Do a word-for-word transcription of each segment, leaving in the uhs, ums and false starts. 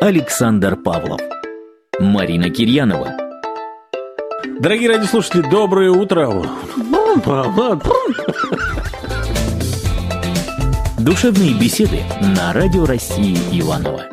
Александр Павлов, Марина Кирьянова. Дорогие радиослушатели, доброе утро. Душевные беседы на Радио России Иваново.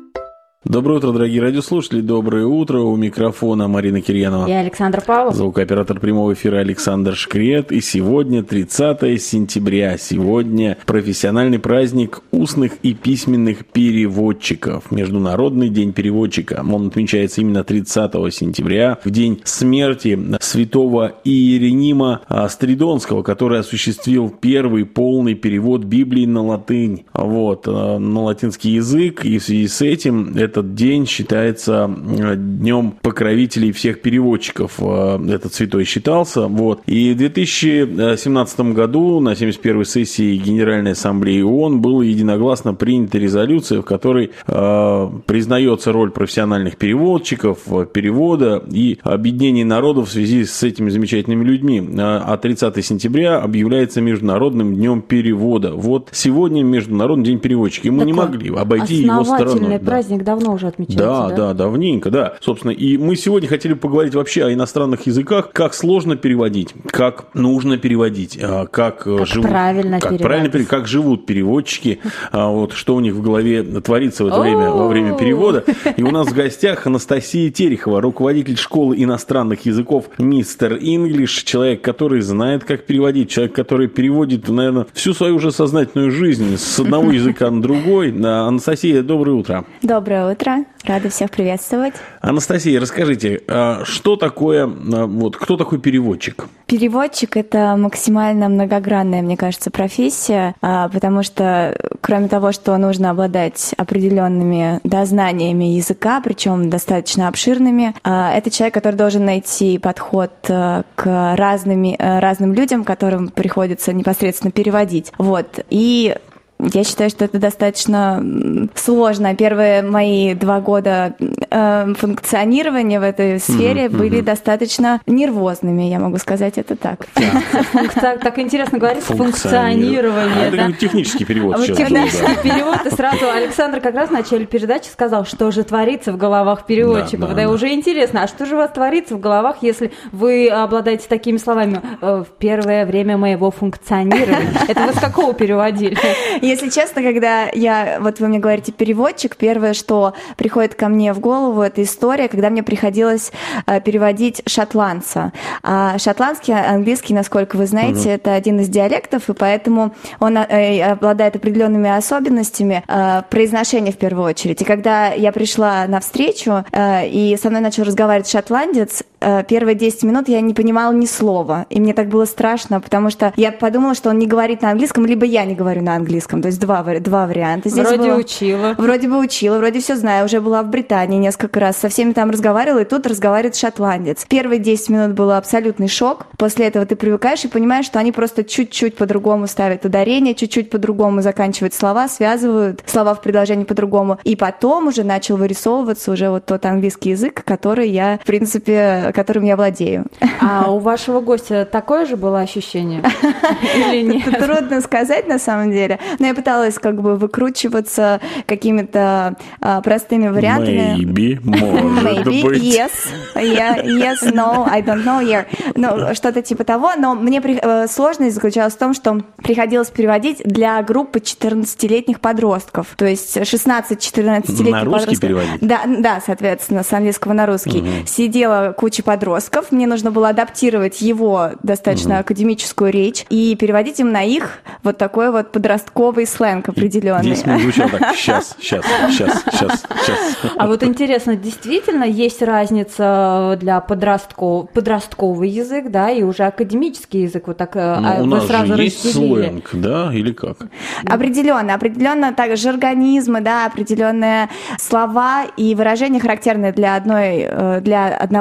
Доброе утро, дорогие радиослушатели, доброе утро. У микрофона Марина Кирьянова. И Александр Павлов. Звукооператор прямого эфира Александр Шкрет. И сегодня тридцатое сентября. Сегодня профессиональный праздник устных и письменных переводчиков. Международный день переводчика. Он отмечается именно тридцатого сентября, в день смерти святого Иеронима Стридонского, который осуществил первый полный перевод Библии на латынь. Вот, на латинский язык. И в связи с этим это Этот день считается днем покровителей всех переводчиков. Этот святой считался. Вот. И в две тысячи семнадцатом году на семьдесят первой сессии Генеральной Ассамблеи ООН была единогласно принята резолюция, в которой э, признается роль профессиональных переводчиков, перевода и объединения народов в связи с этими замечательными людьми. А тридцатого сентября объявляется Международным днем перевода. Вот сегодня Международный день переводчика. И мы так не могли обойти его стороной. Основательный праздник, да. Давно уже отмечается, да, да? Да, давненько, да. Собственно, и мы сегодня хотели поговорить вообще о иностранных языках, как сложно переводить, как нужно переводить, как, как живут, правильно как, правильно, как живут переводчики, вот, что у них в голове творится в это время, во время перевода. И у нас в гостях Анастасия Терехова, руководитель школы иностранных языков мистер Инглиш, человек, который знает, как переводить, человек, который переводит, наверное, всю свою уже сознательную жизнь с одного языка на другой. Анастасия, доброе утро. Доброе утро. Рада всех приветствовать. Анастасия, расскажите, что такое, вот, кто такой переводчик? Переводчик – это максимально многогранная, мне кажется, профессия, потому что, кроме того, что нужно обладать определенными, да, знаниями языка, причем достаточно обширными, это человек, который должен найти подход к разными, разным людям, которым приходится непосредственно переводить. Вот. И я считаю, что это достаточно сложно. Первые мои два года э, функционирования в этой сфере mm-hmm. были достаточно нервозными, я могу сказать это так. Yeah. Так интересно говорится, функционирование. Это технический перевод. Технический перевод. И сразу Александр как раз в начале передачи сказал, что же творится в головах переводчиков. Да, уже интересно, а что же у вас творится в головах, если вы обладаете такими словами в первое время моего функционирования? Это вы с какого переводили? Если честно, когда я, вот вы мне говорите переводчик, первое, что приходит ко мне в голову, это история, когда мне приходилось э, переводить шотландца. А шотландский, английский, насколько вы знаете, угу. это один из диалектов, и поэтому он э, обладает определенными особенностями э, произношения в первую очередь. И когда я пришла на встречу, э, и со мной начал разговаривать шотландец, э, первые десять минут я не понимала ни слова, и мне так было страшно, потому что я подумала, что он не говорит на английском, либо я не говорю на английском. То есть два, два варианта. Здесь вроде было, учила. Вроде бы учила, вроде все знаю. Уже была в Британии несколько раз. Со всеми там разговаривала, и тут разговаривает шотландец. Первые десять минут был абсолютный шок. После этого ты привыкаешь и понимаешь, что они просто чуть-чуть по-другому ставят ударение, чуть-чуть по-другому заканчивают слова, связывают слова в предложении по-другому. И потом уже начал вырисовываться уже вот тот английский язык, который я, в принципе, которым я владею. А у вашего гостя такое же было ощущение? Или нет? Это трудно сказать на самом деле. Но я пыталась как бы выкручиваться какими-то а, простыми вариантами. Maybe, может Maybe, быть. Yes, yeah, yes, no, I don't know here. Ну, что-то типа того. Но мне при... сложность заключалась в том, что приходилось переводить для группы четырнадцатилетних подростков. То есть шестнадцать-четырнадцатилетних на русский подростков. Переводить? Да, да, соответственно, с английского на русский. Угу. Сидела куча подростков. Мне нужно было адаптировать его достаточно угу. академическую речь и переводить им на их вот такой вот подростковый сленг определенный. Здесь мы звучал так: сейчас, сейчас, сейчас, сейчас, сейчас. А вот интересно, действительно есть разница для подростков, подростковый язык, да, и уже академический язык, вот так ну, вы у нас сразу же есть разделили. Сленг, да, или как? Определенно, определенно так жаргонизмы, да, определенные слова и выражения характерные для одной, для одного типа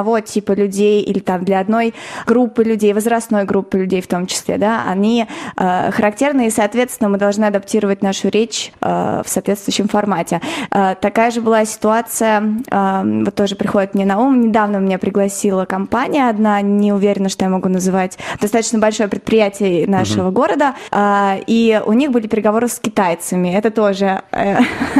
типа людей или там для одной группы людей, возрастной группы людей в том числе, да, они э, характерны, и, соответственно, мы должны адаптировать нашу речь э, в соответствующем формате. Э, такая же была ситуация, э, вот тоже приходит мне на ум, недавно меня пригласила компания одна, не уверена, что я могу называть, достаточно большое предприятие нашего uh-huh. города, э, и у них были переговоры с китайцами, это тоже э,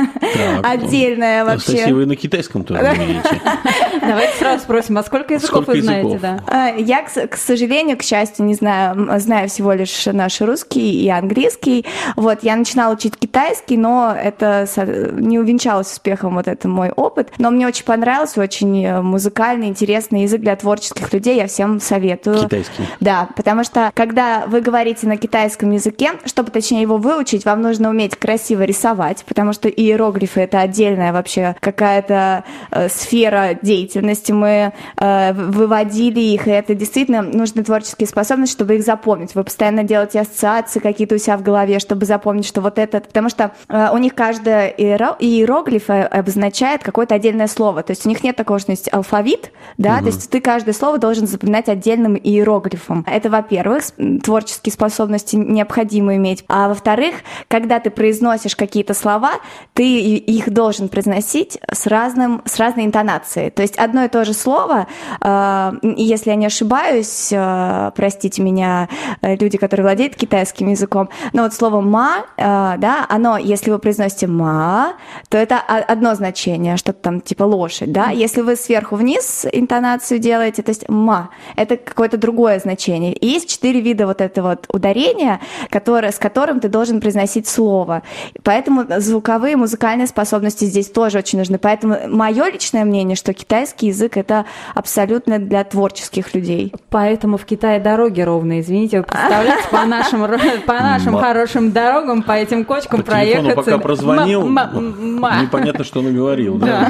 отдельная вообще... Кстати, вы на китайском тоже умеете. Давайте сразу спросим, а сколько языков сколько вы языков? знаете? Да? Я, к, к сожалению, к счастью, не знаю, знаю всего лишь наш русский и английский. Вот, я начинала учить китайский, но это не увенчалось успехом, вот это мой опыт. Но мне очень понравился, очень музыкальный, интересный язык для творческих людей, я всем советую. Китайский? Да, потому что, когда вы говорите на китайском языке, чтобы точнее его выучить, вам нужно уметь красиво рисовать, потому что иероглифы — это отдельная вообще какая-то э, сфера деятельности. Мы э, выводили их, и это действительно нужны творческие способности, чтобы их запомнить. Вы постоянно делаете ассоциации какие-то у себя в голове, чтобы запомнить, что вот это... Потому что э, у них каждый иероглиф обозначает какое-то отдельное слово. То есть у них нет такого, что есть алфавит, да, угу. То есть ты каждое слово должен запоминать отдельным иероглифом. Это, во-первых, творческие способности необходимо иметь. А во-вторых, когда ты произносишь какие-то слова, ты их должен произносить с, разным, с разной интонацией. То есть одно и то же слово, э, если я не ошибаюсь, э, простите меня, э, люди, которые владеют китайским языком, но вот слово «ма», э, да, оно, если вы произносите «ма», то это одно значение, что-то там типа лошадь, да. Если вы сверху вниз интонацию делаете, то есть «ма», это какое-то другое значение. И есть четыре вида вот этого вот ударения, которое, с которым ты должен произносить слово. Поэтому звуковые, музыкальные способности здесь тоже очень нужны. Поэтому мое личное мнение, что китайский язык — это абсолютно для творческих людей. Поэтому в Китае дороги ровные, извините, вы представляете, по нашим, по нашим хорошим дорогам, по этим кочкам по проехаться. Пока прозвонил, непонятно, что он говорил. Да,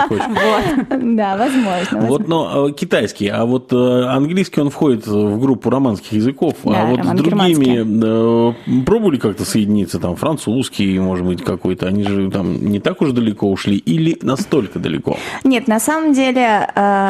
да, возможно. Вот, но китайский, а вот английский, он входит в группу романских языков, а вот с другими пробовали как-то соединиться, там, французский, может быть, какой-то, они же там не так уж далеко ушли, или настолько далеко? Нет, на самом деле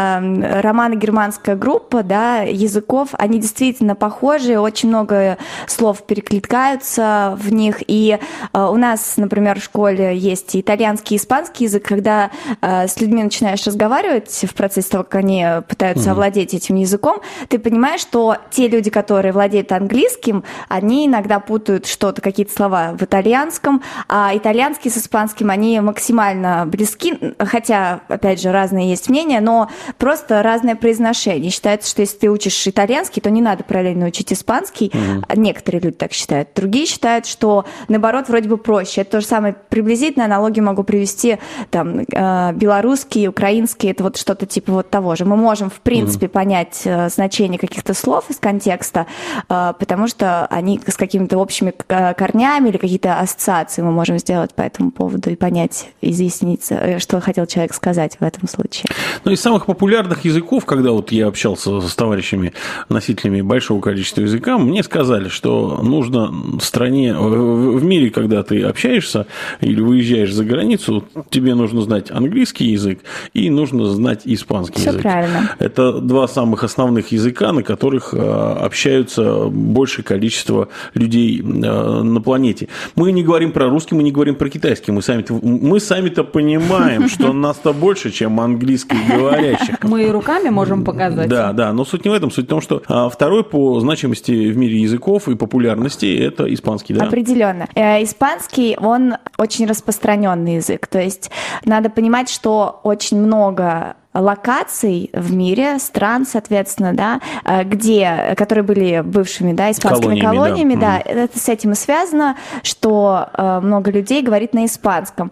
э, романо-германская группа, да, языков, они действительно похожи, очень много слов перекликаются в них, и э, у нас, например, в школе есть итальянский и испанский язык, когда э, с людьми начинаешь разговаривать в процессе того, как они пытаются mm-hmm. овладеть этим языком, ты понимаешь, что те люди, которые владеют английским, они иногда путают что-то, какие-то слова в итальянском, а итальянский с испанским, они максимально близки, хотя, опять же, разные есть мнения, но просто разное произношение. Считается, что если ты учишь итальянский, то не надо параллельно учить испанский. Mm-hmm. Некоторые люди так считают. Другие считают, что, наоборот, вроде бы проще. Это то же самое, приблизительно аналогию могу привести, там, белорусский, украинский, это вот что-то типа вот того же. Мы можем, в принципе, mm-hmm. понять значение каких-то слов из контекста, потому что они с какими-то общими корнями или какие-то ассоциации мы можем сделать по этому поводу и понять, изъяснить, что хотел человек сказать в этом случае. Ну, из самых популярных языков, когда вот я общался с товарищами, носителями большого количества языка, мне сказали, что нужно в стране, в мире, когда ты общаешься или выезжаешь за границу, тебе нужно знать английский язык и нужно знать испанский Все язык. Правильно. Это два самых основных языка, на которых общаются большее количество людей на планете. Мы не говорим про русский, мы не говорим про китайский, мы сами-то, мы сами-то понимаем, что нас-то больше, чем английскоговорящих. Мы и руками можем показать. Да, да, но суть не в этом, суть в том, что второй по значимости в мире языков и популярности – это испанский, да? Определенно. Испанский, он очень распространенный язык, то есть надо понимать, что очень много локаций в мире, стран, соответственно, да, где, которые были бывшими, да, испанскими колониями, колониями да, да, это с этим и связано, что много людей говорит на испанском.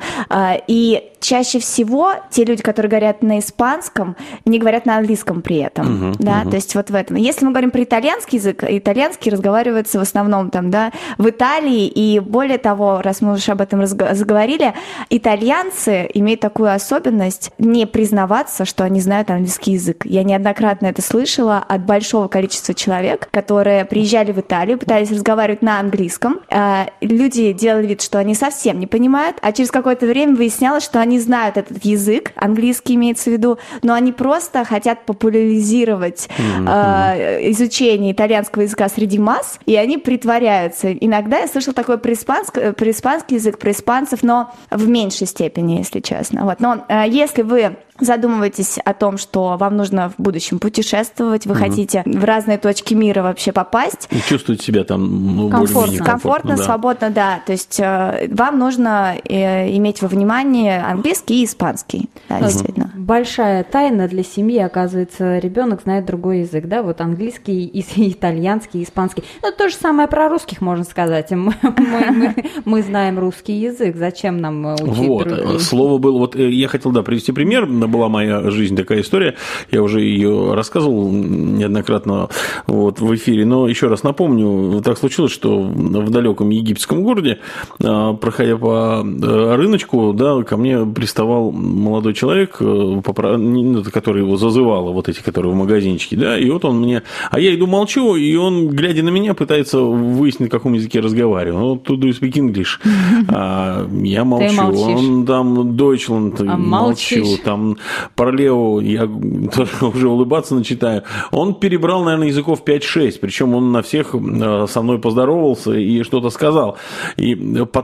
И чаще всего те люди, которые говорят на испанском, не говорят на английском при этом, uh-huh, да, uh-huh. то есть вот в этом. Если мы говорим про итальянский язык, итальянский разговаривается в основном там, да, в Италии, и более того, раз мы уже об этом заговорили, итальянцы имеют такую особенность не признаваться, что они знают английский язык. Я неоднократно это слышала от большого количества человек, которые приезжали в Италию, пытались разговаривать на английском. Люди делали вид, что они совсем не понимают, а через какое-то время выяснялось, что они знают этот язык, английский имеется в виду, но они просто хотят популяризировать mm-hmm. изучение итальянского языка среди масс, и они притворяются. Иногда я слышала такой про испанский, про испанский язык, про испанцев, но в меньшей степени, если честно. Вот. Но если вы задумываетесь о том, что вам нужно в будущем путешествовать, вы mm-hmm. хотите в разные точки мира вообще попасть. И чувствовать себя там ну, комфортно, более-менее комфортно, комфортно да. свободно, да. То есть э, вам нужно э, иметь во внимании английский и испанский. Да, mm-hmm. действительно. Большая тайна для семьи, оказывается, ребенок знает другой язык, да, вот английский, итальянский, испанский. Ну, то же самое про русских можно сказать. Мы, мы, мы, мы знаем русский язык, зачем нам учить вот, другой? Слово было, вот я хотел, да, привести пример. Была моя жизнь такая история, я уже ее рассказывал неоднократно вот, в эфире, но еще раз напомню, так случилось, что в далеком египетском городе, проходя по рыночку, да, ко мне приставал молодой человек, который его зазывал, вот эти, которые в магазинчике, да, и вот он мне, а я иду молчу, и он, глядя на меня, пытается выяснить, на каком языке разговариваю. Ну, to do you speak English? А я молчу, он там Deutschland, а молчу, молчишь. Там Паралео, я тоже уже улыбаться начинаю. Он перебрал, наверное, языков пять-шесть, причем он на всех со мной поздоровался и что-то сказал. И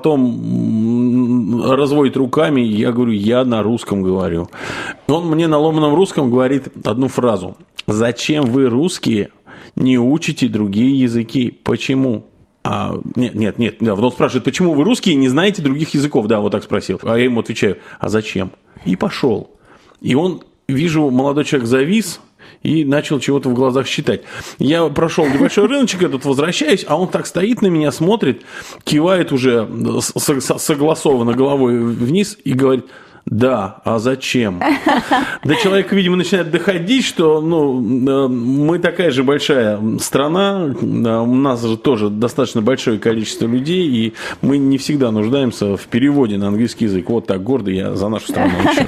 потом разводит руками, я говорю, я на русском говорю. Он мне на ломаном русском говорит одну фразу. Зачем вы, русские, не учите другие языки? Почему? А, нет, нет, нет, да, он спрашивает, почему вы, русские, не знаете других языков? Да, вот так спросил. А я ему отвечаю, а зачем? И пошел. И он, вижу, молодой человек завис и начал чего-то в глазах считать. Я прошел небольшой рыночек этот, возвращаюсь, а он так стоит на меня, смотрит, кивает уже согласованно головой вниз и говорит... Да, а зачем? До человека, видимо, начинает доходить, что ну, мы такая же большая страна, у нас же тоже достаточно большое количество людей, и мы не всегда нуждаемся в переводе на английский язык. Вот так гордо я за нашу страну еще.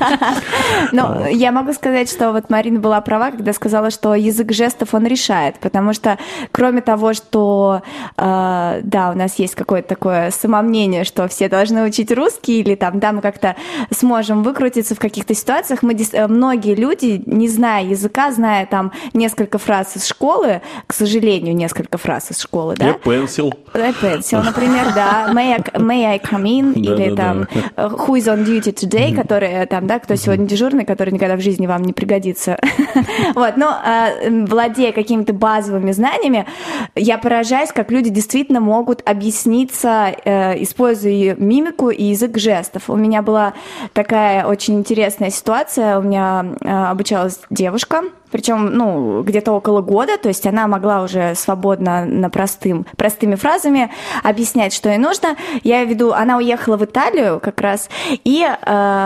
Ну, я могу сказать, что вот Марина была права, когда сказала, что язык жестов он решает, потому что кроме того, что да, у нас есть какое-то такое самомнение, что все должны учить русский, или там, да, мы как-то сможем выкрутиться в каких-то ситуациях. Мы, многие люди, не зная языка, зная там несколько фраз из школы, к сожалению, несколько фраз из школы, да? Я pencil. Я pencil, например, да. May I, may I come in? Или да, там да. Who is on duty today? Который там, да, кто сегодня дежурный, который никогда в жизни вам не пригодится. Вот, но владея какими-то базовыми знаниями, я поражаюсь, как люди действительно могут объясниться, используя мимику и язык жестов. У меня была такая очень интересная ситуация. У меня э, обучалась девушка, причем, ну, где-то около года, то есть она могла уже свободно на простым, простыми фразами объяснять, что ей нужно. Я веду, она уехала в Италию как раз, и э,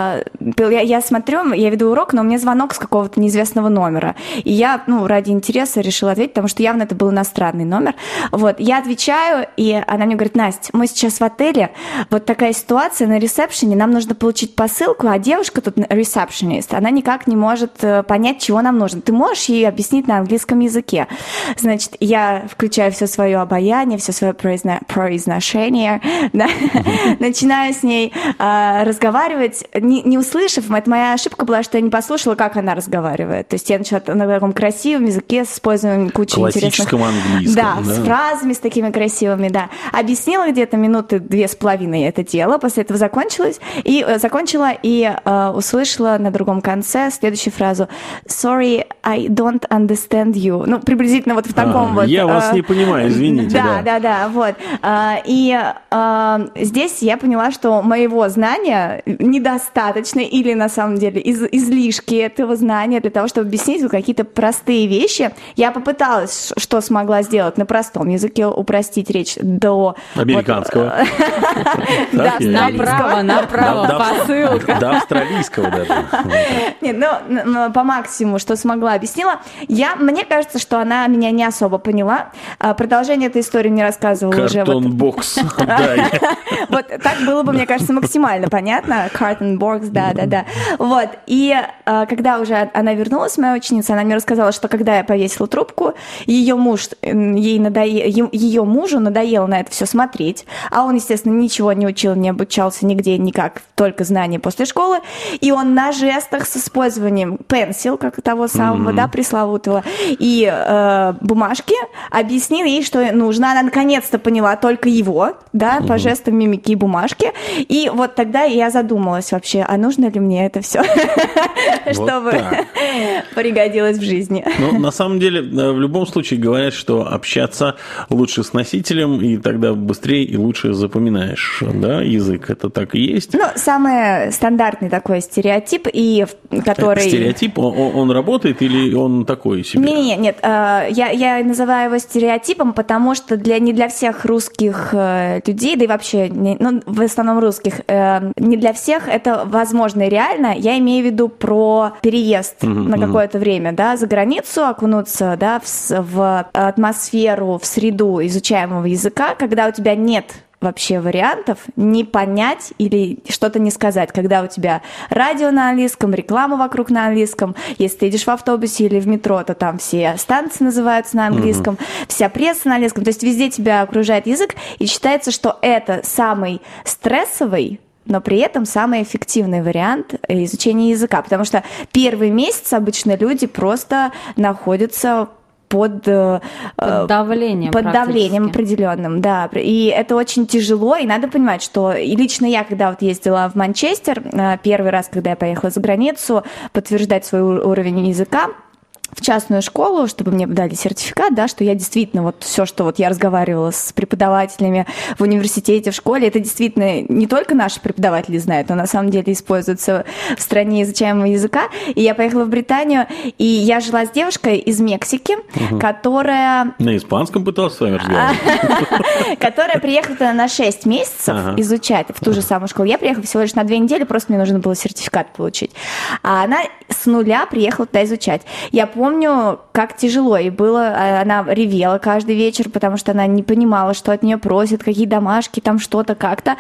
я, я смотрю, я веду урок, но у меня звонок с какого-то неизвестного номера. И я, ну, ради интереса решила ответить, потому что явно это был иностранный номер. Вот, я отвечаю, и она мне говорит, Настя, мы сейчас в отеле, вот такая ситуация на ресепшене, нам нужно получить посылку, а девушка тут, ресепшенист, она никак не может понять, чего нам нужно. Ты можешь ей объяснить на английском языке? Значит, я включаю все свое обаяние, все свое произно... произношение, да? Начинаю с ней э, разговаривать, не, не услышав, это моя ошибка была, что я не послушала, как она разговаривает. То есть я начала на таком красивом языке с использованием кучи интересных... Классическом английском. Да, да, с фразами, с такими красивыми, да. Объяснила где-то минуты две с половиной это дело, после этого закончилось, и э, закончила, и э, услышала на другом конце следующую фразу «Sorry, I don't understand you». Ну, приблизительно вот в таком а, вот... Я э, вас не понимаю, извините. Да, да, да, да, вот. Э, и э, здесь я поняла, что моего знания недостаточно, или на самом деле из, излишки этого знания для того, чтобы объяснить вот какие-то простые вещи. Я попыталась, что смогла сделать на простом языке, упростить речь до... Американского. Да, направо, направо, посылка. До австралийского даже. Нет, ну, по максимуму, что смогла объяснила. Я, мне кажется, что она меня не особо поняла. Продолжение этой истории мне рассказывала уже. Картон-бокс. Вот так было бы, мне кажется, максимально понятно. Картон-бокс, да-да-да. Вот. И когда уже она вернулась, моя ученица, она мне рассказала, что когда я повесила трубку, ее муж, ей надоел, ее мужу надоело на это все смотреть, а он, естественно, ничего не учил, не обучался нигде, никак, только знания после школы, и он на жестах с использованием пенсил, как того самого, mm-hmm. да, пресловутого, и э, бумажки объяснил ей, что нужно. Она наконец-то поняла только его, да, mm-hmm. по жестам, мимики и бумажки, и вот тогда я задумалась вообще, а нужно ли мне это все, чтобы пригодилось в жизни. Ну, на самом деле, в любом случае говорят, что общаться лучше с носителем, и тогда быстрее и лучше запоминаешь, да, язык. Это так и есть. Ну, самый стандартный такой стереотип, и который... Стереотип, он, он работает или он такой себе? Нет, нет, я, я называю его стереотипом, потому что для, не для всех русских людей, да и вообще, ну, в основном русских, не для всех это возможно и реально. Я имею в виду про переезд mm-hmm. на какое-то время, да, за границу, окунуться, да, в, в атмосферу, в среду изучаемого языка, когда у тебя нет вообще вариантов не понять или что-то не сказать, когда у тебя радио на английском, реклама вокруг на английском, если ты едешь в автобусе или в метро, то там все станции называются на английском, mm-hmm. вся пресса на английском, то есть везде тебя окружает язык, и считается, что это самый стрессовый, но при этом самый эффективный вариант изучения языка, потому что первый месяц обычно люди просто находятся под, под давлением, под давлением определенным, да, и это очень тяжело, и надо понимать, что и лично я, когда вот ездила в Манчестер, первый раз, когда я поехала за границу, подтверждать свой уровень языка, в частную школу, чтобы мне дали сертификат, да, что я действительно вот все, что вот я разговаривала с преподавателями в университете, в школе, это действительно не только наши преподаватели знают, но на самом деле используется в стране изучаемого языка. И я поехала в Британию, и я жила с девушкой из Мексики, угу. которая... На испанском пыталась с вами разговаривать? Которая приехала туда на шесть месяцев изучать в ту же самую школу. Я приехала всего лишь на две недели, просто мне нужно было сертификат получить. А она с нуля приехала туда изучать. Я помню, как тяжело ей было. Она ревела каждый вечер, потому что она не понимала, что от нее просят, какие домашки, там что-то как-то.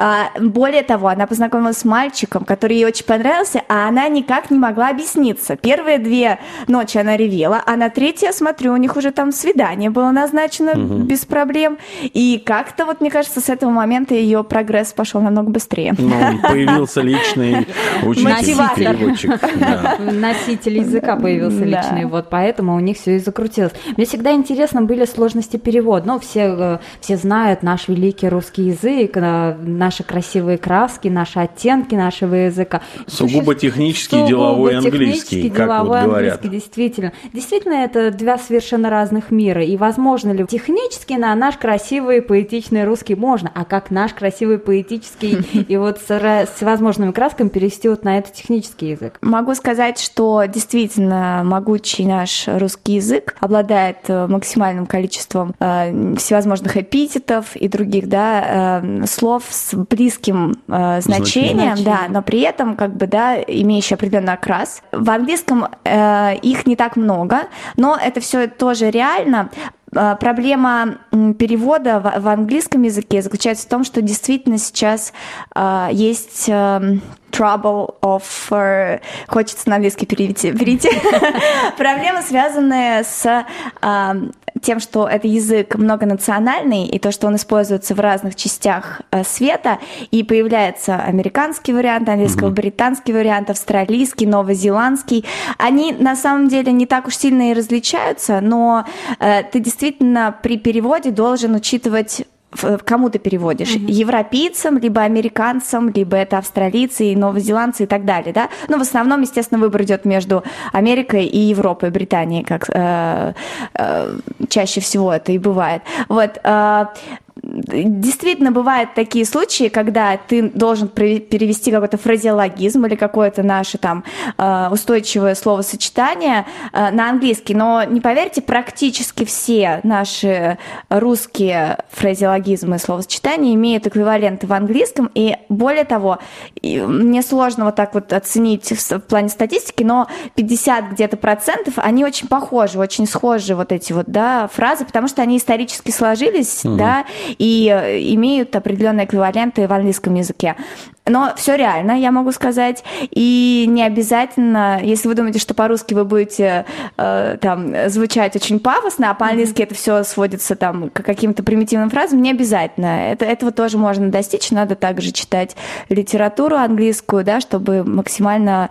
Более того, она познакомилась с мальчиком, который ей очень понравился, а она никак не могла объясниться. Первые две ночи она ревела, а на третью, я смотрю, у них уже там свидание было назначено угу. без проблем. И как-то, вот мне кажется, с этого момента ее прогресс пошел намного быстрее. Ну, появился личный учитель-переводчик. Да. Носитель языка появился личный. Да. Вот поэтому у них все и закрутилось. Мне всегда интересно были сложности перевода. Ну, все, все знают наш великий русский язык, наши красивые краски, наши оттенки нашего языка. Сугубо технический, Сугубо деловой английский, как деловой вот говорят. Английский, действительно. Действительно, это два совершенно разных мира. И возможно ли технически на наш красивый поэтичный русский можно, а как наш красивый поэтический и вот с всевозможными красками перевести вот на этот технический язык? Могу сказать, что действительно могучий наш русский язык обладает максимальным количеством э, всевозможных эпитетов и других, да, э, слов с близким э, значением, Значение. да, но при этом как бы, да, имеющий определенный окрас. В английском э, их не так много, но это все тоже реально. Проблема перевода в английском языке заключается в том, что действительно сейчас э, есть э, trouble of... Uh, хочется на английский перейти. перейти. Проблема, связанная с э, тем, что это язык многонациональный, и то, что он используется в разных частях э, света, и появляется американский вариант английского, mm-hmm. британский вариант, австралийский, новозеландский. Они на самом деле не так уж сильно и различаются, но э, ты действительно Действительно, при переводе должен учитывать, кому ты переводишь, mm-hmm. европейцам, либо американцам, либо это австралийцы, и новозеландцы и так далее, да. Но в основном, естественно, выбор идет между Америкой и Европой, Британией, как э, э, чаще всего это и бывает. Вот. Э, действительно бывают такие случаи, когда ты должен перевести какой-то фразеологизм или какое-то наше там устойчивое словосочетание на английский, но не поверьте, практически все наши русские фразеологизмы и словосочетания имеют эквиваленты в английском, и более того, мне сложно вот так вот оценить в плане статистики, но пятьдесят где-то процентов, они очень похожи, очень схожи вот эти вот, да, фразы, потому что они исторически сложились, угу. да, и имеют определенные эквиваленты в английском языке. Но все реально, я могу сказать, и не обязательно, если вы думаете, что по-русски вы будете э, там звучать очень пафосно, а по-английски mm-hmm. это все сводится там к каким-то примитивным фразам, не обязательно. Это, этого тоже можно достичь, надо также читать литературу английскую, да, чтобы максимально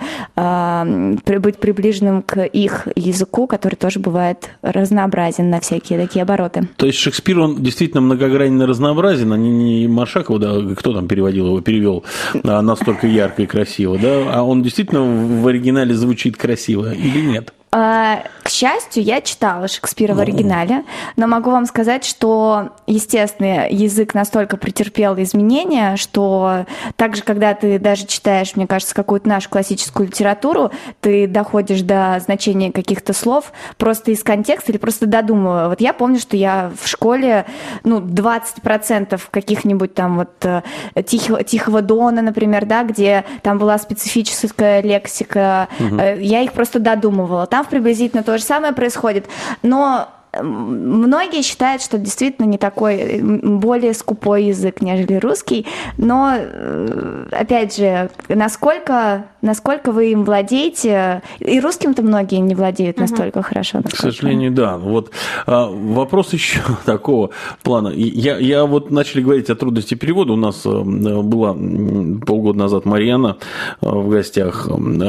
э, быть приближенным к их языку, который тоже бывает разнообразен на всякие такие обороты. То есть Шекспир, он действительно многогранно разнообразен, а не, не Маршаков, да, кто там переводил его, перевел настолько ярко и красиво, да? А он действительно в оригинале звучит красиво или нет? К счастью, я читала Шекспира в оригинале, но могу вам сказать, что, естественно, язык настолько претерпел изменения, что также, когда ты даже читаешь, мне кажется, какую-то нашу классическую литературу, ты доходишь до значения каких-то слов просто из контекста или просто додумывая. Вот я помню, что я в школе, ну, двадцать процентов каких-нибудь там вот Тихого, Тихого Дона, например, да, где там была специфическая лексика, угу. я их просто додумывала. Там приблизительно то же самое происходит, но многие считают, что действительно не такой, более скупой язык, нежели русский, но, опять же, насколько, насколько вы им владеете, и русским-то многие не владеют настолько uh-huh. хорошо. Насколько. К сожалению, да. Вот а, вопрос еще такого плана. Я, я вот начали говорить о трудности перевода. У нас была полгода назад Марьяна в гостях.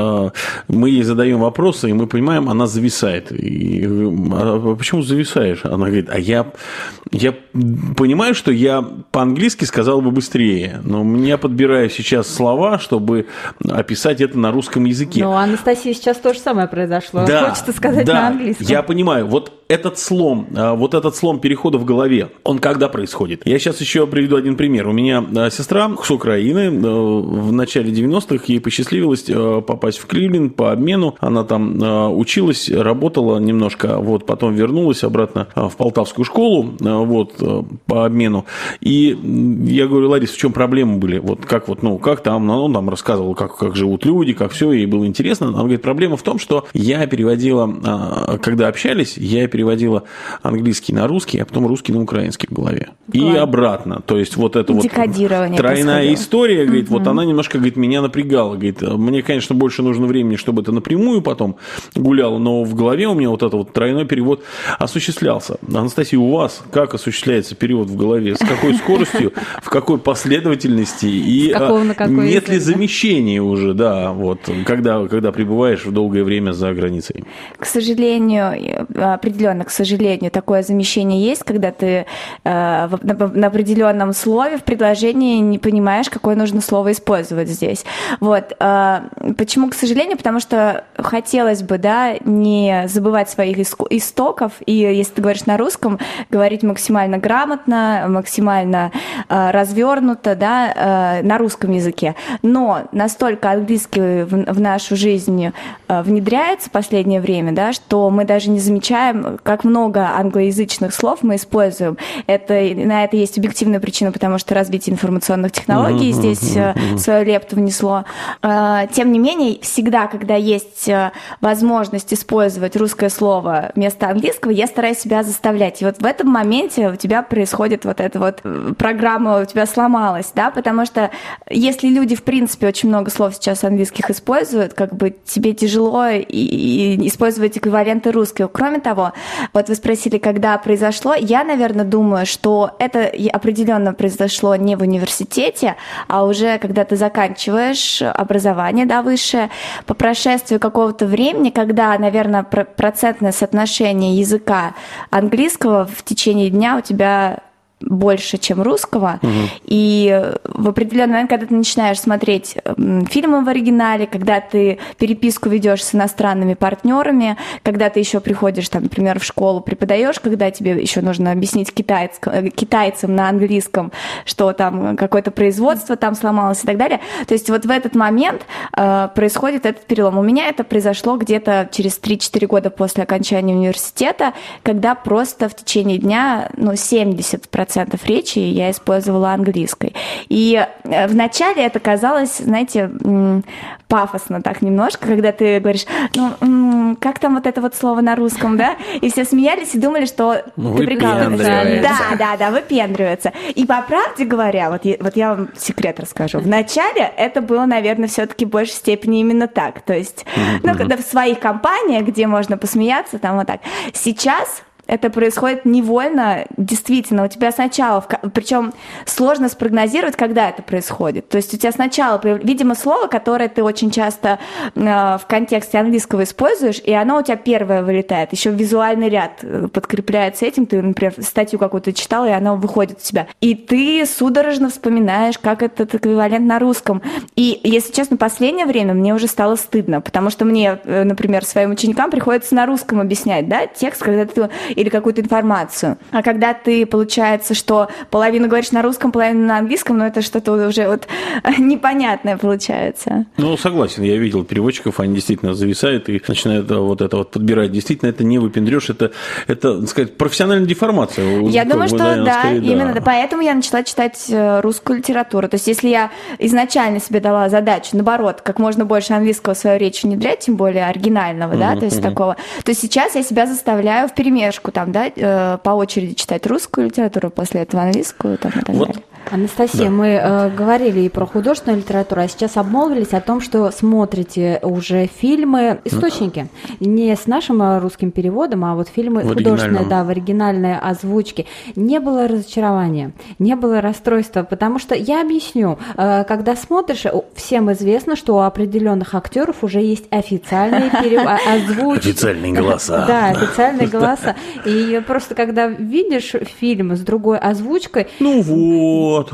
Мы ей задаем вопросы, и мы понимаем, она зависает. И, а почему зависаешь? Она говорит, а я, я понимаю, что я по-английски сказал бы быстрее, но я подбираю сейчас слова, чтобы описать это на русском языке. Но Анастасии сейчас то же самое произошло. Да, хочется сказать да, на английском. Я понимаю. Вот этот слом, вот этот слом перехода в голове, он когда происходит? Я сейчас еще приведу один пример. У меня сестра с Украины, в начале девяностых ей посчастливилось попасть в Кливленд по обмену. Она там училась, работала немножко, вот, потом вернулась обратно в Полтавскую школу, вот, по обмену. И я говорю, Ларис, в чем проблемы были? Вот как вот, ну, как там, ну, он там рассказывал, как, как живут люди, как все, ей было интересно. Она говорит, проблема в том, что я переводила, когда общались, я переводила английский на русский, а потом русский на украинский в голове. И Ладно. обратно. То есть вот это вот тройная история, говорит, угу. вот она немножко, говорит, меня напрягала. Говорит, мне, конечно, больше нужно времени, чтобы это напрямую потом гуляло, но в голове у меня вот этот вот тройной перевод осуществлялся. Анастасия, у вас как осуществляется перевод в голове? С какой скоростью, в какой последовательности? И нет ли замещения уже, да, вот, когда, когда пребываешь в долгое время за границей? К сожалению, определенно, к сожалению, такое замещение есть, когда ты э, на, на определенном слове в предложении не понимаешь, какое нужно слово использовать здесь. Вот. Э, почему, к сожалению? Потому что хотелось бы, да, не забывать своих истоков, и если ты говоришь на русском, говорить максимально грамотно, максимально э, развернуто, да, э, на русском языке. Но настолько английский в, в нашу жизнь э, внедряется в последнее время, да, что мы даже не замечаем, как много англоязычных слов мы используем. Это, на это есть объективная причина, потому что развитие информационных технологий uh-huh, здесь uh-huh, uh-huh. свою лепту внесло. Тем не менее, всегда, когда есть возможность использовать русское слово вместо английского, я стараюсь себя заставлять. И вот в этом моменте у тебя происходит вот эта вот программа, у тебя сломалась, да, потому что если люди, в принципе, очень много слов сейчас английских используют, как бы тебе тяжело и, и использовать эквиваленты русского. Кроме того, вот вы спросили, когда произошло. Я, наверное, думаю, что это определенно произошло не в университете, а уже когда ты заканчиваешь образование, да, высшее, по прошествии какого-то времени, когда, наверное, процентное соотношение языка английского в течение дня у тебя больше, чем русского. Угу. И в определенный момент, когда ты начинаешь смотреть фильмы в оригинале, когда ты переписку ведешь с иностранными партнерами, когда ты еще приходишь, там, например, в школу преподаешь, когда тебе еще нужно объяснить китайц, китайцам на английском, что там какое-то производство там сломалось и так далее. То есть вот в этот момент э, происходит этот перелом. У меня это произошло где-то через три-четыре года после окончания университета, когда просто в течение дня, ну, семьдесят процентов речи я использовала английской. И вначале это казалось, знаете, пафосно так немножко, когда ты говоришь, ну, как там вот это вот слово на русском, да? И все смеялись и думали, что ну, ты прикалываешься. Да, да, да, да, выпендриваются. И по правде говоря, вот я, вот я вам секрет расскажу. Вначале это было, наверное, все-таки в большей степени именно так. То есть, ну, когда в своих компаниях, где можно посмеяться, там вот так. Сейчас это происходит невольно, действительно, у тебя сначала, причем сложно спрогнозировать, когда это происходит. То есть у тебя сначала, видимо, слово, которое ты очень часто в контексте английского используешь, и оно у тебя первое вылетает. Еще визуальный ряд подкрепляется этим. Ты, например, статью какую-то читала, и оно выходит у тебя. И ты судорожно вспоминаешь, как этот эквивалент на русском. И, если честно, в последнее время мне уже стало стыдно, потому что мне, например, своим ученикам приходится на русском объяснять, да, текст, когда ты или какую-то информацию. А когда ты, получается, что половину говоришь на русском, половину на английском, ну это что-то уже вот непонятное получается. Ну, согласен, я видел переводчиков, они действительно зависают и начинают вот это вот подбирать. Действительно, это не выпендрёшь, это, это, так сказать, профессиональная деформация. Я думаю, что наверное, да, скорее, именно да. Поэтому я начала читать русскую литературу. То есть, если я изначально себе дала задачу, наоборот, как можно больше английского в свою речь внедрять, тем более оригинального, да, то есть такого, то сейчас я себя заставляю вперемешку там, да, по очереди читать русскую литературу, после этого английскую, там, и так вот. далее. Анастасия, да. мы э, говорили и про художественную литературу, а сейчас обмолвились о том, что смотрите уже фильмы, источники, не с нашим русским переводом, а вот фильмы в художественные, да, в оригинальной озвучке. Не было разочарования, не было расстройства, потому что, я объясню, э, когда смотришь, всем известно, что у определенных актеров уже есть официальные озвучки. Официальные голоса. Да, официальные голоса. И просто когда видишь фильм с другой озвучкой... Ну вот. Вот.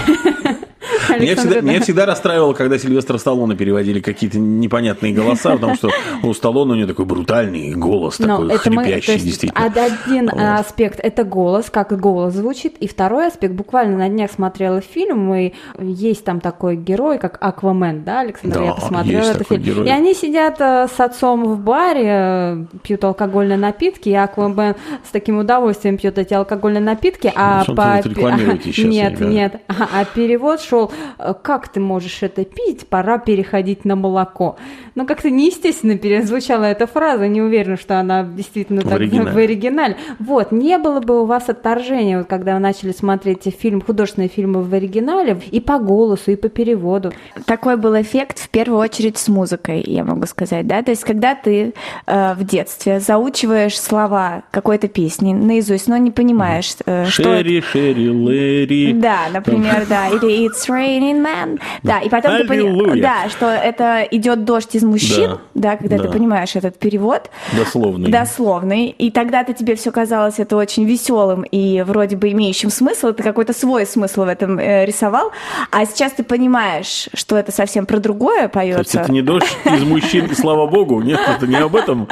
Меня всегда, меня всегда расстраивало, когда Сильвестра Сталлоне переводили какие-то непонятные голоса, потому что у Сталлоне у него такой брутальный голос, Но такой это хрипящий, мы, действительно. Один вот. аспект – это голос, как голос звучит, и второй аспект – буквально на днях смотрела фильм, и есть там такой герой, как Аквамен, да, Александр? Да, я посмотрела этот фильм. Герой. И они сидят с отцом в баре, пьют алкогольные напитки, и Аквамен с таким удовольствием пьет эти алкогольные напитки, а ну, по... сейчас, нет, ребята. нет, а, а перевод шел: как ты можешь это пить, пора переходить на молоко. Но как-то неестественно перезвучала эта фраза, не уверена, что она действительно в так оригинале. в оригинале. Вот, не было бы у вас отторжения, вот, когда вы начали смотреть фильм, художественные фильмы в оригинале, и по голосу, и по переводу. Такой был эффект в первую очередь с музыкой, я могу сказать, да, то есть когда ты э, в детстве заучиваешь слова какой-то песни наизусть, но не понимаешь, э, что Шерри, Шерри, Лэри. Да, например, да, или It's Raining Man, да, и потом ты понимаешь, да, что это идет дождь из мужчин, да, да когда да. ты понимаешь этот перевод. Дословный. Дословный, и тогда-то тебе все казалось это очень веселым и вроде бы имеющим смысл, ты какой-то свой смысл в этом э, рисовал, а сейчас ты понимаешь, что это совсем про другое поется. То есть это не дождь из мужчин, слава богу, нет, это не об этом.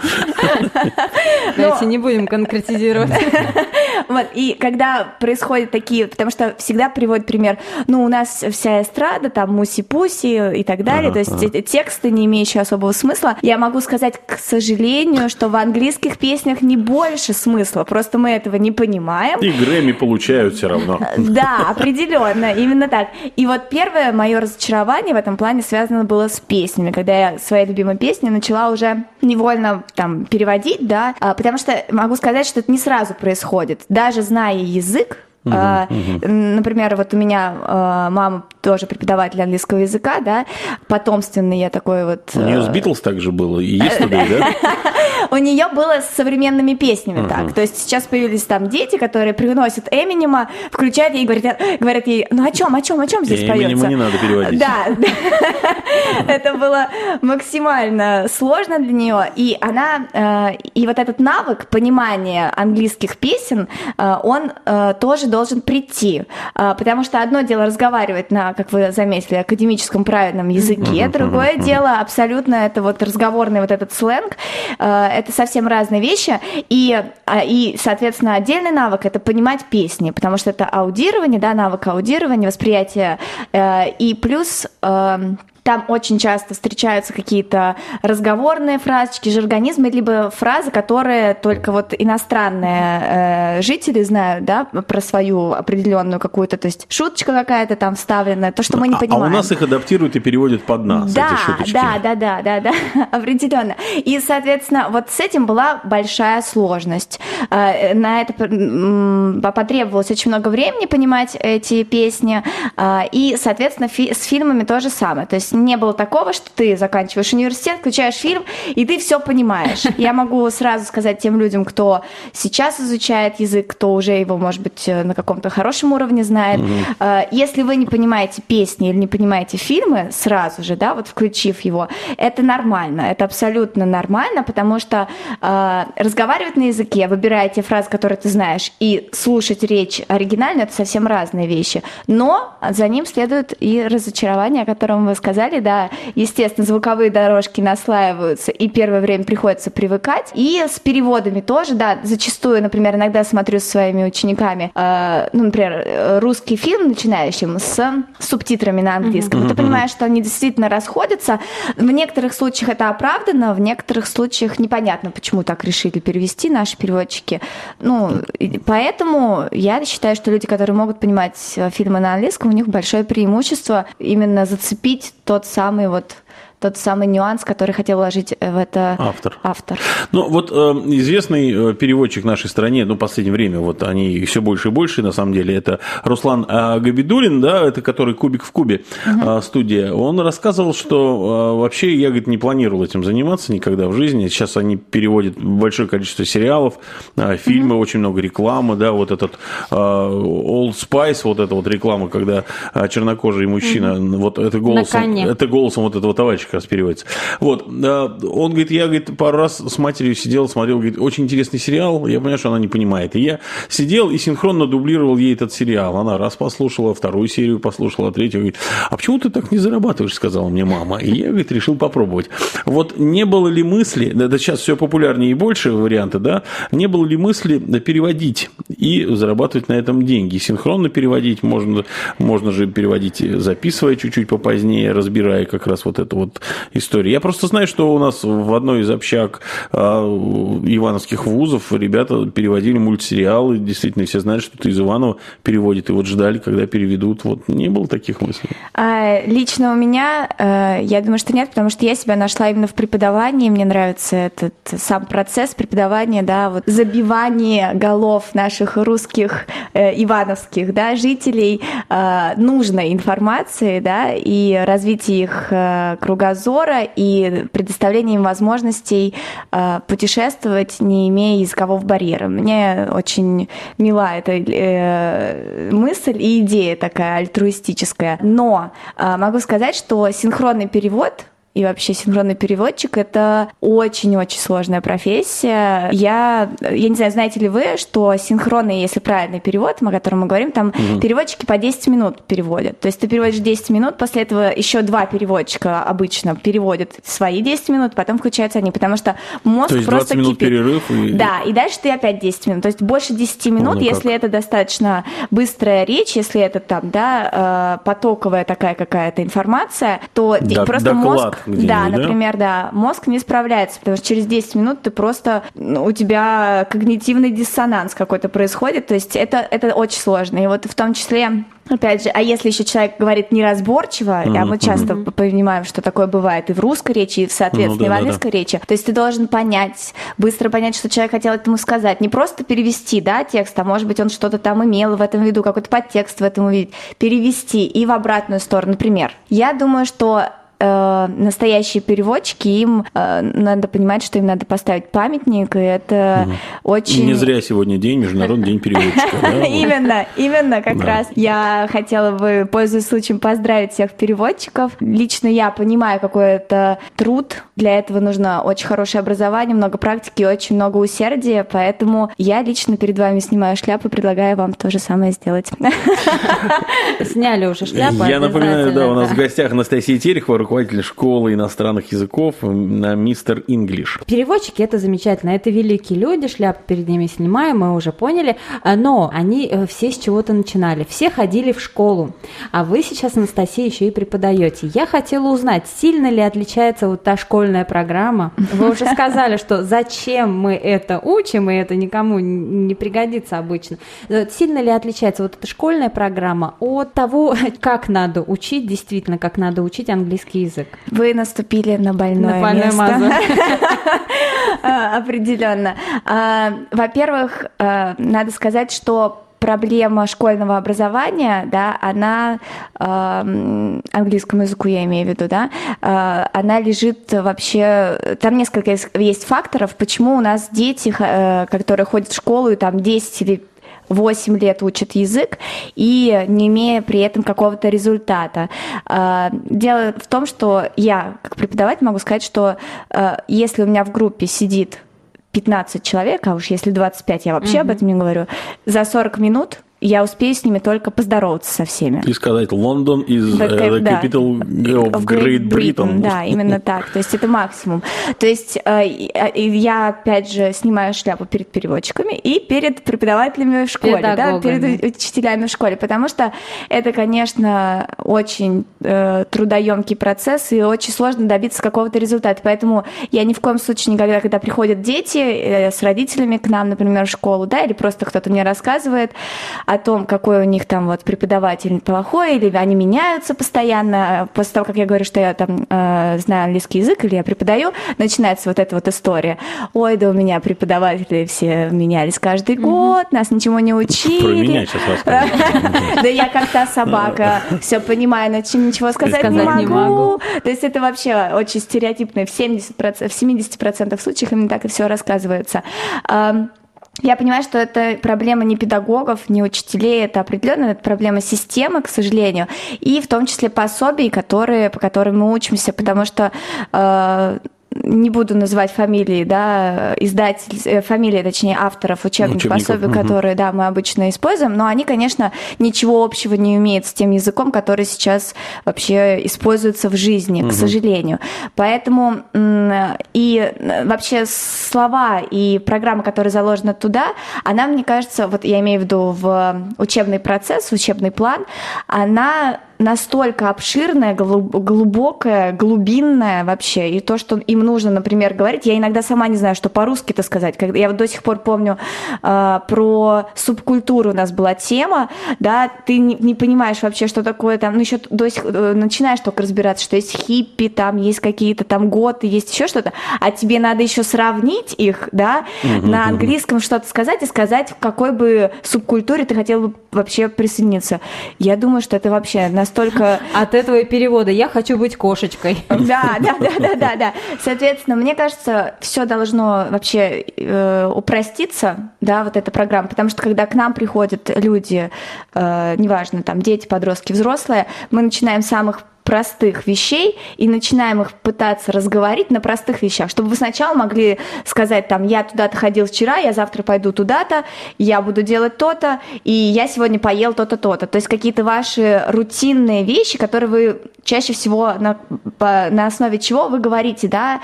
Давайте не будем конкретизировать. Вот, и когда происходят такие, потому что всегда приводят пример, ну, у нас вся эстрада, там, муси-пуси и так далее, ага, то есть ага. тексты, не имеющие особого смысла. Я могу сказать, к сожалению, что в английских песнях не больше смысла, просто мы этого не понимаем. И Грэмми получают все равно. Да, определенно, именно так. И вот первое мое разочарование в этом плане связано было с песнями, когда я свои любимые песни начала уже невольно там переводить, да, потому что могу сказать, что это не сразу происходит. Даже зная язык, Uh-huh, uh, uh-huh. например, вот у меня uh, мама тоже преподаватель английского языка, да, потомственный я такой вот... У нее с Битлз также было, и есть туда, да? у нее было с современными песнями так. То есть сейчас появились там дети, которые приносят Эминема, включают ей и говорят, говорят ей, ну о чем, о чем, о чем здесь поется? Эминема не надо переводить. Да, это было максимально сложно для нее, и она, и вот этот навык понимания английских песен, он тоже должен прийти, потому что одно дело разговаривать на, как вы заметили, академическом правильном языке, другое дело абсолютно это вот разговорный вот этот сленг, это совсем разные вещи, и, и соответственно, отдельный навык — это понимать песни, потому что это аудирование, да, навык аудирования, восприятие, и плюс там очень часто встречаются какие-то разговорные фразочки, жаргонизмы, либо фразы, которые только вот иностранные э, жители знают, да, про свою определенную какую-то, то есть шуточка какая-то там вставленная, то, что мы не понимаем. А у нас их адаптируют и переводят под нас, да, эти шуточки. Да, да, да, да, да, определенно. И, соответственно, вот с этим была большая сложность. На это потребовалось очень много времени понимать эти песни, и, соответственно, с фильмами то же самое. То есть не было такого, что ты заканчиваешь университет, включаешь фильм, и ты все понимаешь. Я могу сразу сказать тем людям, кто сейчас изучает язык, кто уже его, может быть, на каком-то хорошем уровне знает. Mm-hmm. Если вы не понимаете песни или не понимаете фильмы сразу же, да, вот включив его, это нормально, это абсолютно нормально, потому что э, разговаривать на языке, выбирая те фразы, которые ты знаешь, и слушать речь оригинальную, это совсем разные вещи. Но за ним следует и разочарование, о котором вы сказали. Да, естественно, звуковые дорожки наслаиваются, и первое время приходится привыкать. И с переводами тоже, да, зачастую, например, иногда смотрю со своими учениками, э, ну, например, русский фильм начинающим с субтитрами на английском. Mm-hmm. Ты понимаешь, что они действительно расходятся. В некоторых случаях это оправдано, в некоторых случаях непонятно, почему так решили перевести наши переводчики. Ну, поэтому я считаю, что люди, которые могут понимать фильмы на английском, у них большое преимущество именно зацепить тот самый вот тот самый нюанс, который хотел вложить в это автор. автор. Ну, вот э, известный переводчик в нашей стране, ну, в последнее время, вот они все больше и больше, на самом деле, это Руслан э, Габидуллин, да, это который «Кубик в кубе» uh-huh. э, студия, он рассказывал, что э, вообще я, говорит, не планировал этим заниматься никогда в жизни. Сейчас они переводят большое количество сериалов, э, фильмы, uh-huh. очень много рекламы, да, вот этот э, Old Spice, вот эта вот реклама, когда э, чернокожий мужчина, uh-huh. вот это голосом, это голосом вот этого товарища как раз переводится. Вот. Он говорит, я, говорит, пару раз с матерью сидел, смотрел, говорит, очень интересный сериал, я понимаю, что она не понимает. И я сидел и синхронно дублировал ей этот сериал. Она раз послушала, вторую серию послушала, третью. Говорит, а почему ты так не зарабатываешь, сказала мне мама. И я, говорит, решил попробовать. Вот не было ли мысли, да, сейчас все популярнее и больше варианты, да, не было ли мысли переводить и зарабатывать на этом деньги? Синхронно переводить, можно, можно же переводить, записывая чуть-чуть попозднее, разбирая как раз вот эту вот историю. Я просто знаю, что у нас в одной из общак э, ивановских вузов ребята переводили мультсериалы, действительно все знают, что это из Иванова переводит, и вот ждали, когда переведут. Вот не было таких мыслей? А, лично у меня, э, я думаю, что нет, потому что я себя нашла именно в преподавании, мне нравится этот сам процесс преподавания, да, вот забивание голов наших русских э, ивановских, да, жителей э, нужной информации, да, и развитие их э, кругозора и предоставление им возможностей э, путешествовать, не имея языкового барьера. Мне очень мила эта э, мысль и идея такая альтруистическая. Но э, могу сказать, что синхронный перевод и вообще синхронный переводчик — это очень-очень сложная профессия. Я, я не знаю, знаете ли вы, что синхронный, если правильный перевод, о котором мы говорим, там угу. переводчики по десять минут переводят. То есть ты переводишь десять минут, после этого еще два переводчика обычно переводят свои десять минут, потом включаются они, потому что мозг просто кипит. То есть двадцать минут перерыв? И... Да, и дальше ты опять десять минут. То есть больше десяти минут, ну, если это достаточно быстрая речь, если это там, да, потоковая такая какая-то информация, то да, просто мозг... Да, да, например, да, мозг не справляется, потому что через десять минут ты просто, ну, у тебя когнитивный диссонанс какой-то происходит, то есть это, это очень сложно, и вот в том числе... Опять же, а если еще человек говорит неразборчиво, mm-hmm. а мы часто mm-hmm. понимаем, что такое бывает и в русской речи, и, соответственно, ну, да, и в английской да, да. речи, то есть ты должен понять, быстро понять, что человек хотел этому сказать, не просто перевести, да, текст, а может быть, он что-то там имел в этом виду, какой-то подтекст в этом увидеть, перевести и в обратную сторону. Например, я думаю, что э, настоящие переводчики, им э, надо понимать, что им надо поставить памятник, и это угу. очень... Не зря сегодня день, Международный день переводчика. Именно, именно как раз. Я хотела бы, пользуясь случаем, поздравить всех переводчиков. Лично я понимаю, какой это труд. Для этого нужно очень хорошее образование, много практики и очень много усердия, поэтому я лично перед вами снимаю шляпу и предлагаю вам то же самое сделать. Сняли уже шляпу. Я напоминаю, да, у нас в гостях Анастасия Терехова, руководитель школы иностранных языков на Мистер Инглиш. Переводчики – это замечательно, это великие люди, шляпу перед ними снимаем, мы уже поняли, но они все с чего-то начинали, все ходили в школу, а вы сейчас, Анастасия, еще и преподаете. Я хотела узнать, сильно ли отличается вот та школьная программа? Вы уже сказали, что зачем мы это учим, и это никому не пригодится обычно. Сильно ли отличается вот эта школьная программа от того, как надо учить, действительно, как надо учить английский язык? Вы наступили на больное, на больное место. Определенно. Во-первых, надо сказать, что проблема школьного образования, да, она, э, английскому языку я имею в виду, да, э, она лежит вообще, там несколько есть факторов, почему у нас дети, э, которые ходят в школу и там десять или восемь лет учат язык и не имея при этом какого-то результата. Дело в том, что я, как преподаватель, могу сказать, что если у меня в группе сидит пятнадцать человек, а уж если двадцать пять, я вообще mm-hmm. об этом не говорю, за сорок минут я успею с ними только поздороваться со всеми. И сказать, Лондон is the, the да. capital of, of Great Britain. Britain. Да, именно так. То есть это максимум. То есть я, опять же, снимаю шляпу перед переводчиками и перед преподавателями в школе, да, перед учителями в школе, потому что это, конечно, очень э, трудоемкий процесс и очень сложно добиться какого-то результата. Поэтому я ни в коем случае никогда, когда приходят дети э, с родителями к нам, например, в школу, да, или просто кто-то мне рассказывает о том, какой у них там вот преподаватель плохой, или они меняются постоянно. После того, как я говорю, что я там э, знаю английский язык, или я преподаю, начинается вот эта вот история. Ой, да у меня преподаватели все менялись каждый год, нас ничего не учили. Про меня сейчас рассказывают. Да я как та собака, все понимаю, но ничего сказать не могу. То есть это вообще очень стереотипно. В семьдесят процентов, в семьдесят процентов случаев именно так и все рассказывается. Я понимаю, что это проблема не педагогов, не учителей, это определенно это проблема системы, к сожалению, и в том числе пособий, которые, по которым мы учимся, потому что э, не буду называть фамилии, да, издатель, фамилии, точнее, авторов учебных пособий, угу. которые, да, мы обычно используем, но они, конечно, ничего общего не имеют с тем языком, который сейчас вообще используется в жизни, угу. к сожалению. Поэтому и вообще слова и программа, которая заложена туда, она, мне кажется, вот я имею в виду в учебный процесс, в учебный план, она настолько обширная, глубокая, глубинная вообще, и то, что им нужно, например, говорить, я иногда сама не знаю, что по-русски-то сказать. Я вот до сих пор помню э, про субкультуру у нас была тема, да, ты не, не понимаешь вообще, что такое там, ну еще до сих э, начинаешь только разбираться, что есть хиппи, там есть какие-то там готы, есть еще что-то, а тебе надо еще сравнить их, да, mm-hmm. на английском что-то сказать и сказать, в какой бы субкультуре ты хотел бы вообще присоединиться. Я думаю, что это вообще настолько... От этого и перевода «я хочу быть кошечкой». Да, да, да, да, да, да. Соответственно, мне кажется, все должно вообще э, упроститься, да, вот эта программа, потому что когда к нам приходят люди, э, неважно, там, дети, подростки, взрослые, мы начинаем с самых простых вещей и начинаем их пытаться разговорить на простых вещах, чтобы вы сначала могли сказать, там, я туда-то ходил вчера, я завтра пойду туда-то, я буду делать то-то, и я сегодня поел то-то, то-то. То есть какие-то ваши рутинные вещи, которые вы чаще всего на, по, на основе чего вы говорите, да,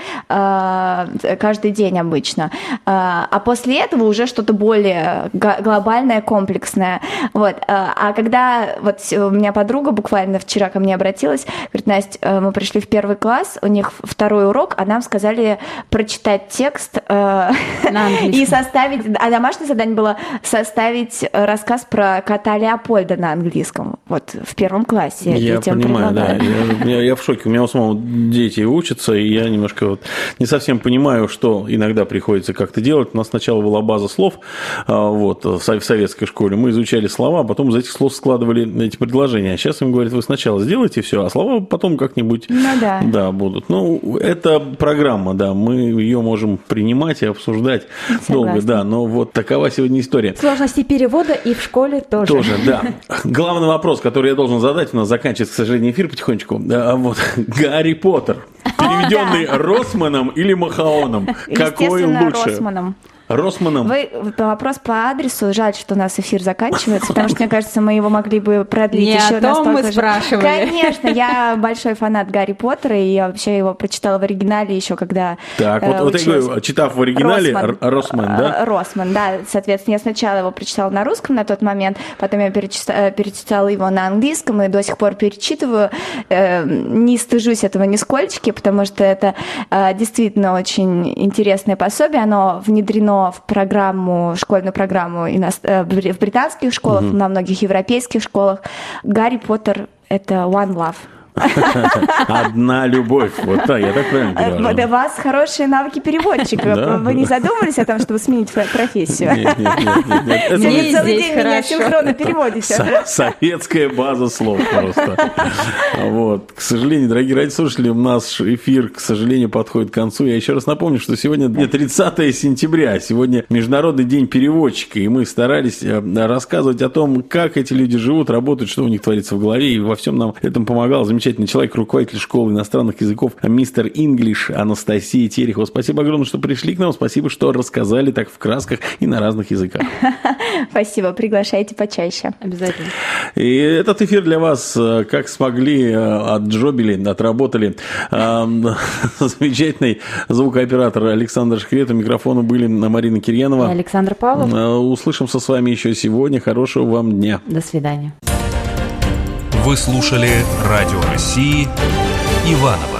э, каждый день обычно. Э, а после этого уже что-то более глобальное, комплексное. Вот. А когда вот у меня подруга буквально вчера ко мне обратилась, говорит, Настя, мы пришли в первый класс, у них второй урок, а нам сказали прочитать текст э, и составить, а домашнее задание было составить рассказ про кота Леопольда на английском, вот в первом классе. Я понимаю, да, я, я, я в шоке, у меня у самого дети учатся, и я немножко вот не совсем понимаю, что иногда приходится как-то делать. У нас сначала была база слов, вот, в советской школе, мы изучали слова, а потом из этих слов складывали эти предложения, а сейчас им говорят, вы сначала сделайте все, а слова потом как-нибудь ну, да. Да, будут. Ну, это программа, да, мы ее можем принимать и обсуждать Согласна. долго, да, но вот такова сегодня история. Сложности перевода и в школе тоже. Тоже, да. Главный вопрос, который я должен задать, у нас заканчивается, к сожалению, эфир потихонечку. А вот Гарри Поттер, переведенный О, да. Росманом или Махаоном, какой лучше? Росманом. Росманом. Вы, вопрос по адресу. Жаль, что у нас эфир заканчивается, потому что, мне кажется, мы его могли бы продлить Не еще о том настолько мы же. спрашивали. Конечно, я большой фанат Гарри Поттера, и я вообще его прочитала в оригинале еще когда Так, э, вот, вот я говорю, читав в оригинале, Росман. Р- Росман, да? Росман, да, соответственно, я сначала его прочитала на русском на тот момент, потом я перечитала, перечитала его на английском и до сих пор перечитываю. Э, не стыжусь этого нисколько, потому что это э, действительно очень интересное пособие, оно внедрено в программу школьную программу в британских школах, mm-hmm. на многих европейских школах. Гарри Поттер — это One Love. Одна любовь. Вот так, я так правильно говорю. У вас хорошие навыки переводчика. Вы не задумывались о том, чтобы сменить профессию? Нет, нет, нет, нет. Это Мне целый здесь день меня хорошо. синхронно переводите. Со- советская база слов просто. Вот. К сожалению, дорогие радиослушатели, у нас эфир, к сожалению, подходит к концу. Я еще раз напомню, что сегодня тридцатое сентября, сегодня Международный день переводчика, и мы старались рассказывать о том, как эти люди живут, работают, что у них творится в голове, и во всем нам этому помогал замечательный человек, руководитель школы иностранных языков, мистер Инглиш Анастасия Терехова. Спасибо огромное, что пришли к нам, спасибо, что рассказали так в красках и на разных языках. Спасибо, приглашайте почаще. Обязательно. И этот эфир для вас, как смогли, отджобили, отработали. Замечательный звукооператор Александр Шкрет. У микрофона были Марина Кирьянова. И Александр Павлов. Услышимся с вами еще сегодня. Хорошего вам дня. До свидания. Вы слушали Радио России Иваново.